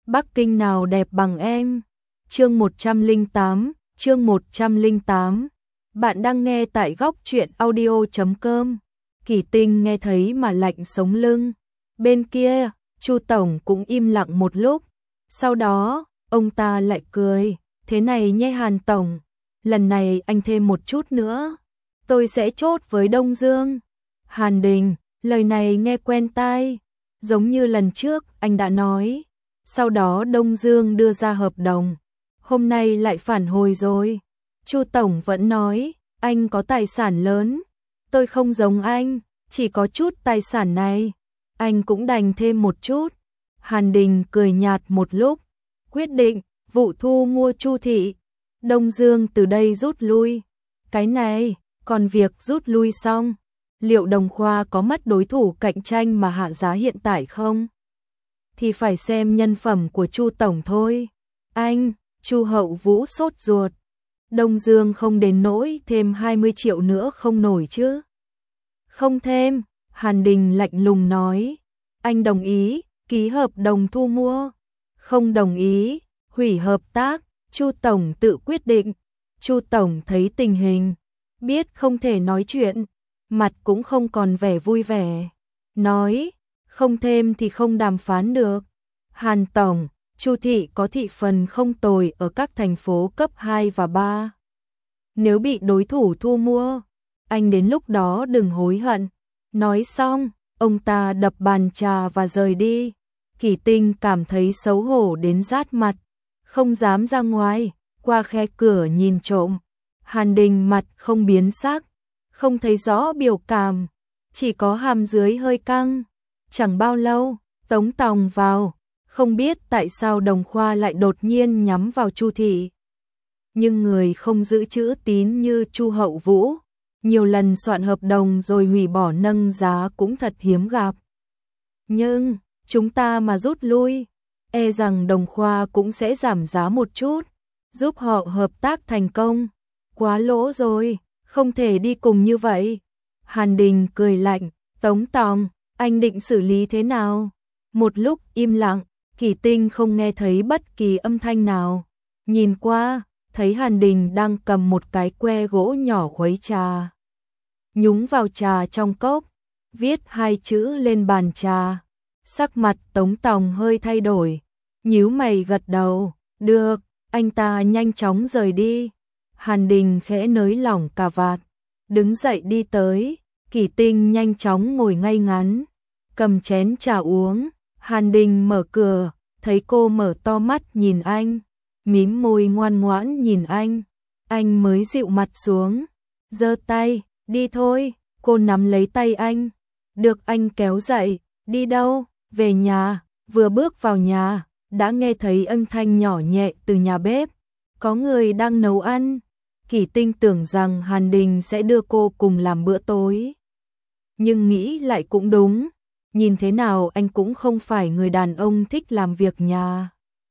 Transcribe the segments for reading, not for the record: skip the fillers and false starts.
Bắc Kinh nào đẹp bằng em. Chương 108, chương 108. Bạn đang nghe tại góc truyện audio.com. Kỳ Tinh nghe thấy mà lạnh sống lưng. Bên kia, Chu tổng cũng im lặng một lúc. Sau đó, ông ta lại cười, "Thế này nhé Hàn tổng, lần này anh thêm một chút nữa, tôi sẽ chốt với Đông Dương." Hàn Đình, lời này nghe quen tai, giống như lần trước anh đã nói. Sau đó Đông Dương đưa ra hợp đồng, hôm nay lại phản hồi rồi. Chu tổng vẫn nói, anh có tài sản lớn, tôi không giống anh, chỉ có chút tài sản này, anh cũng đành thêm một chút. Hàn Đình cười nhạt một lúc, quyết định vụ thu mua Chu thị, Đông Dương từ đây rút lui. Cái này, còn việc rút lui xong, liệu Đồng Khoa có mất đối thủ cạnh tranh mà hạ giá hiện tại không? Thì phải xem nhân phẩm của Chu tổng thôi. Anh, Chu Hậu Vũ sốt ruột. Đông Dương không đến nỗi thêm 20 triệu nữa không nổi chứ? Không thêm, Hàn Đình lạnh lùng nói. Anh đồng ý, ký hợp đồng thu mua. Không đồng ý, hủy hợp tác, Chu tổng tự quyết định. Chu tổng thấy tình hình, biết không thể nói chuyện, mặt cũng không còn vẻ vui vẻ. Nói, không thêm thì không đàm phán được. Hàn tổng, Chu thị có thị phần không tồi ở các thành phố cấp 2 và 3. Nếu bị đối thủ thu mua, anh đến lúc đó đừng hối hận. Nói xong, ông ta đập bàn trà và rời đi. Kỳ Tinh cảm thấy xấu hổ đến rát mặt, không dám ra ngoài, qua khe cửa nhìn trộm. Hàn Đình mặt không biến sắc, không thấy rõ biểu cảm, chỉ có hàm dưới hơi căng. Chẳng bao lâu, Tống Tòng vào, không biết tại sao Đồng Khoa lại đột nhiên nhắm vào Chu thị. Nhưng người không giữ chữ tín như Chu Hậu Vũ, nhiều lần soạn hợp đồng rồi hủy bỏ nâng giá cũng thật hiếm gặp. Nhưng, chúng ta mà rút lui, e rằng Đồng Khoa cũng sẽ giảm giá một chút, giúp họ hợp tác thành công. Quá lỗ rồi, không thể đi cùng như vậy. Hàn Đình cười lạnh, Tống Tòng, anh định xử lý thế nào? Một lúc im lặng, Kỳ Tinh không nghe thấy bất kỳ âm thanh nào. Nhìn qua, thấy Hàn Đình đang cầm một cái que gỗ nhỏ khuấy trà. Nhúng vào trà trong cốc, viết 2 chữ lên bàn trà. Sắc mặt Tống Tòng hơi thay đổi, nhíu mày gật đầu, được, anh ta nhanh chóng rời đi. Hàn Đình khẽ nới lỏng cà vạt, đứng dậy đi tới. Kỳ Tinh nhanh chóng ngồi ngay ngắn, cầm chén trà uống. Hàn Đình mở cửa, thấy cô mở to mắt nhìn anh, mím môi ngoan ngoãn nhìn anh mới dịu mặt xuống, giơ tay, đi thôi. Cô nắm lấy tay anh, được anh kéo dậy. Đi đâu? Về nhà. Vừa bước vào nhà, đã nghe thấy âm thanh nhỏ nhẹ từ nhà bếp, có người đang nấu ăn. Kỳ Tinh tưởng rằng Hàn Đình sẽ đưa cô cùng làm bữa tối, nhưng nghĩ lại cũng đúng, nhìn thế nào anh cũng không phải người đàn ông thích làm việc nhà.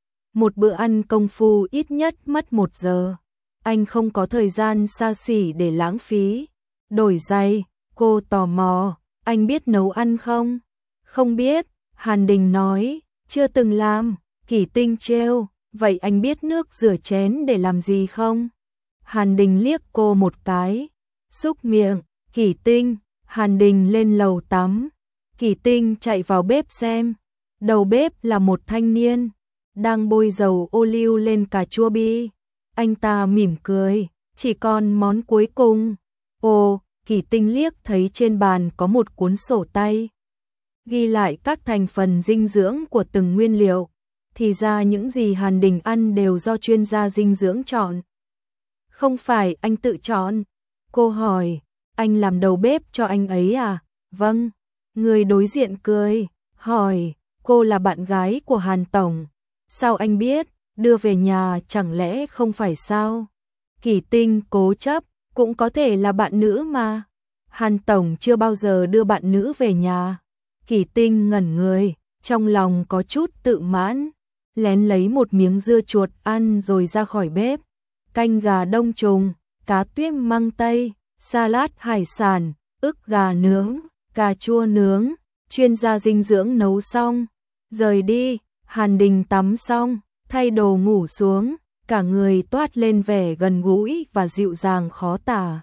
Một bữa ăn công phu ít nhất mất 1 giờ, anh không có thời gian xa xỉ để lãng phí. Đổi giày, cô tò mò, anh biết nấu ăn không? Không biết, Hàn Đình nói, chưa từng làm. Kỳ Tinh trêu, vậy anh biết nước rửa chén để làm gì không? Hàn Đình liếc cô một cái, xúc miệng. Kỳ Tinh, Hàn Đình lên lầu tắm. Kỳ Tinh chạy vào bếp xem. Đầu bếp là một thanh niên, đang bôi dầu ô liu lên cà chua bi. Anh ta mỉm cười, chỉ còn món cuối cùng. Ồ, Kỳ Tinh liếc thấy trên bàn có một cuốn sổ tay, ghi lại các thành phần dinh dưỡng của từng nguyên liệu. Thì ra những gì Hàn Đình ăn đều do chuyên gia dinh dưỡng chọn. Không phải anh tự chọn. Cô hỏi, anh làm đầu bếp cho anh ấy à? Vâng. Người đối diện cười, hỏi, cô là bạn gái của Hàn tổng. Sao anh biết? Đưa về nhà chẳng lẽ không phải sao? Kỳ Tinh cố chấp, cũng có thể là bạn nữ mà. Hàn tổng chưa bao giờ đưa bạn nữ về nhà. Kỳ Tinh ngẩn người, trong lòng có chút tự mãn, lén lấy một miếng dưa chuột ăn rồi ra khỏi bếp. Canh gà đông trùng, cá tuyết măng tây, salad hải sản, ức gà nướng, cà chua nướng, chuyên gia dinh dưỡng nấu xong. Rời đi, Hàn Đình tắm xong, thay đồ ngủ xuống, cả người toát lên vẻ gần gũi và dịu dàng khó tả.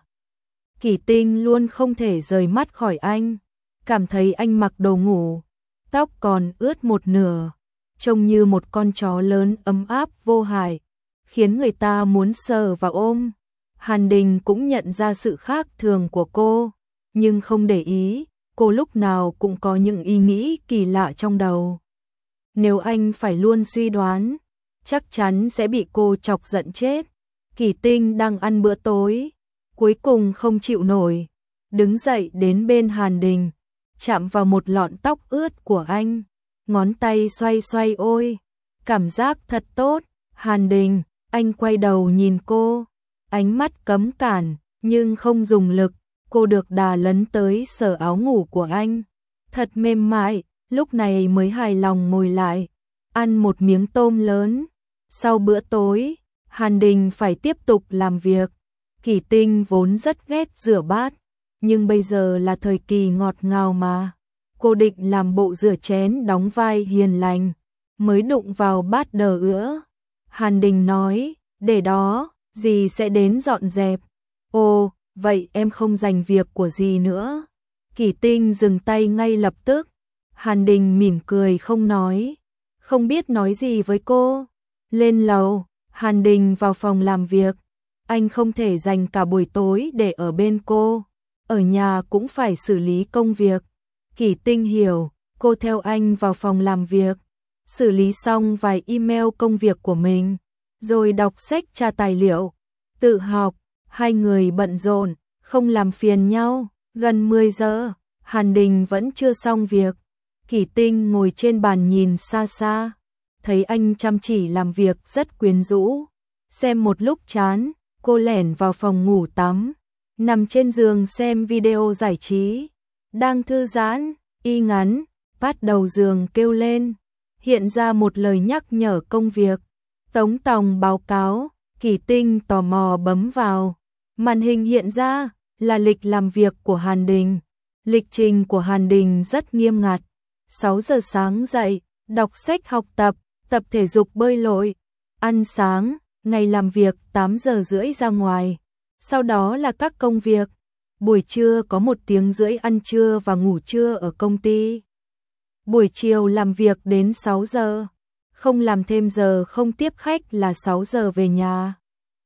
Kỷ Tinh luôn không thể rời mắt khỏi anh, cảm thấy anh mặc đồ ngủ, tóc còn ướt một nửa, trông như một con chó lớn ấm áp vô hại, khiến người ta muốn sờ và ôm. Hàn Đình cũng nhận ra sự khác thường của cô, nhưng không để ý, cô lúc nào cũng có những ý nghĩ kỳ lạ trong đầu. Nếu anh phải luôn suy đoán, chắc chắn sẽ bị cô chọc giận chết. Kỷ Tinh đang ăn bữa tối, cuối cùng không chịu nổi, đứng dậy đến bên Hàn Đình, chạm vào một lọn tóc ướt của anh, ngón tay xoay xoay ôi, cảm giác thật tốt. Hàn Đình, anh quay đầu nhìn cô, ánh mắt cấm cản, nhưng không dùng lực, cô được đà lấn tới sờ áo ngủ của anh, thật mềm mại, lúc này mới hài lòng ngồi lại, ăn một miếng tôm lớn. Sau bữa tối, Hàn Đình phải tiếp tục làm việc. Kỷ Tinh vốn rất ghét rửa bát, nhưng bây giờ là thời kỳ ngọt ngào mà. Cô định làm bộ rửa chén đóng vai hiền lành, mới đụng vào bát đờ ữa. Hàn Đình nói, để đó, dì sẽ đến dọn dẹp. Ồ, vậy em không dành việc của dì nữa. Kỷ Tinh dừng tay ngay lập tức. Hàn Đình mỉm cười không nói, không biết nói gì với cô. Lên lầu, Hàn Đình vào phòng làm việc. Anh không thể dành cả buổi tối để ở bên cô, ở nhà cũng phải xử lý công việc. Kỷ Tinh hiểu, cô theo anh vào phòng làm việc, xử lý xong vài email công việc của mình, rồi đọc sách tra tài liệu, tự học. Hai người bận rộn, không làm phiền nhau. Gần 10 giờ, Hàn Đình vẫn chưa xong việc. Kỷ Tinh ngồi trên bàn nhìn xa xa, thấy anh chăm chỉ làm việc rất quyến rũ. Xem một lúc chán, cô lẻn vào phòng ngủ tắm, nằm trên giường xem video giải trí. Đang thư giãn, y ngắn, bắt đầu giường kêu lên, hiện ra một lời nhắc nhở công việc. Tống Tòng báo cáo. Kỷ Tinh tò mò bấm vào. Màn hình hiện ra là lịch làm việc của Hàn Đình. Lịch trình của Hàn Đình rất nghiêm ngặt. 6 giờ sáng dậy, đọc sách học tập, tập thể dục bơi lội, ăn sáng, ngày làm việc 8 giờ rưỡi ra ngoài. Sau đó là các công việc. Buổi trưa có 1 tiếng rưỡi ăn trưa và ngủ trưa ở công ty. Buổi chiều làm việc đến 6 giờ. Không làm thêm giờ không tiếp khách là 6 giờ về nhà.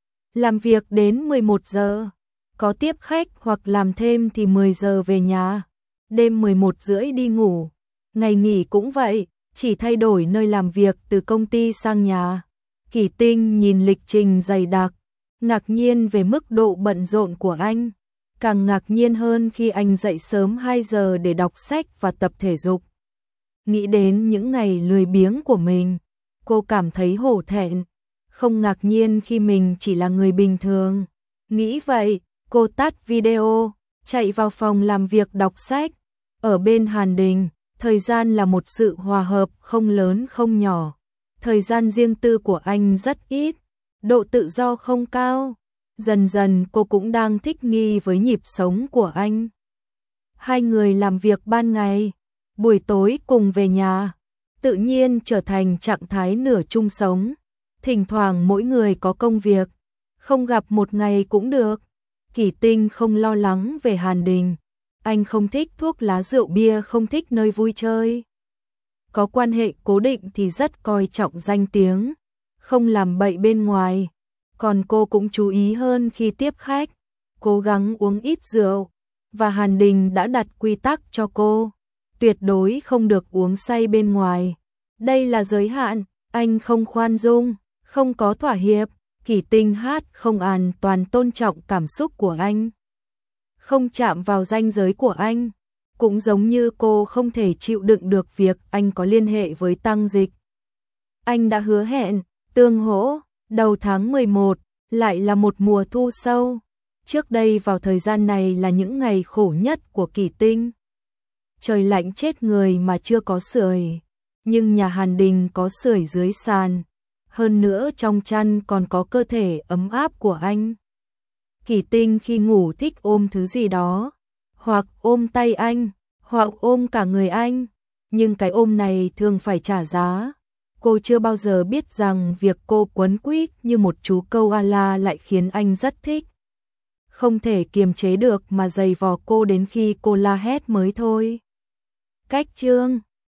Làm việc đến 11 giờ. Có tiếp khách hoặc làm thêm thì 10 giờ về nhà. Đêm 11 rưỡi đi ngủ. Ngày nghỉ cũng vậy, chỉ thay đổi nơi làm việc từ công ty sang nhà. Kỷ Tinh nhìn lịch trình dày đặc, ngạc nhiên về mức độ bận rộn của anh. Càng ngạc nhiên hơn khi anh dậy sớm 2 giờ để đọc sách và tập thể dục. Nghĩ đến những ngày lười biếng của mình, cô cảm thấy hổ thẹn, không ngạc nhiên khi mình chỉ là người bình thường. Nghĩ vậy, cô tắt video, chạy vào phòng làm việc đọc sách. Ở bên Hàn Đình, thời gian là một sự hòa hợp không lớn không nhỏ. Thời gian riêng tư của anh rất ít, độ tự do không cao. Dần dần cô cũng đang thích nghi với nhịp sống của anh. Hai người làm việc ban ngày, buổi tối cùng về nhà, tự nhiên trở thành trạng thái nửa chung sống. Thỉnh thoảng mỗi người có công việc, không gặp một ngày cũng được. Kỷ Tinh không lo lắng về Hàn Đình, anh không thích thuốc lá rượu bia, không thích nơi vui chơi. Có quan hệ cố định thì rất coi trọng danh tiếng, không làm bậy bên ngoài. Còn cô cũng chú ý hơn khi tiếp khách, cố gắng uống ít rượu. Và Hàn Đình đã đặt quy tắc cho cô, tuyệt đối không được uống say bên ngoài. Đây là giới hạn, anh không khoan dung, không có thỏa hiệp. Kỷ Tinh hát không an toàn tôn trọng cảm xúc của anh, không chạm vào ranh giới của anh. Cũng giống như cô không thể chịu đựng được việc anh có liên hệ với Tăng Dịch. Anh đã hứa hẹn, tương hỗ, đầu tháng 11, lại là một mùa thu sâu. Trước đây vào thời gian này là những ngày khổ nhất của Kỷ Tinh. Trời lạnh chết người mà chưa có sưởi, nhưng nhà Hàn Đình có sưởi dưới sàn. Hơn nữa trong chăn còn có cơ thể ấm áp của anh. Kỷ Tinh khi ngủ thích ôm thứ gì đó, hoặc ôm tay anh, hoặc ôm cả người anh, nhưng cái ôm này thường phải trả giá. Cô chưa bao giờ biết rằng việc cô quấn quýt như một chú koala lại khiến anh rất thích. Không thể kiềm chế được mà giày vò cô đến khi cô la hét mới thôi. Cách chương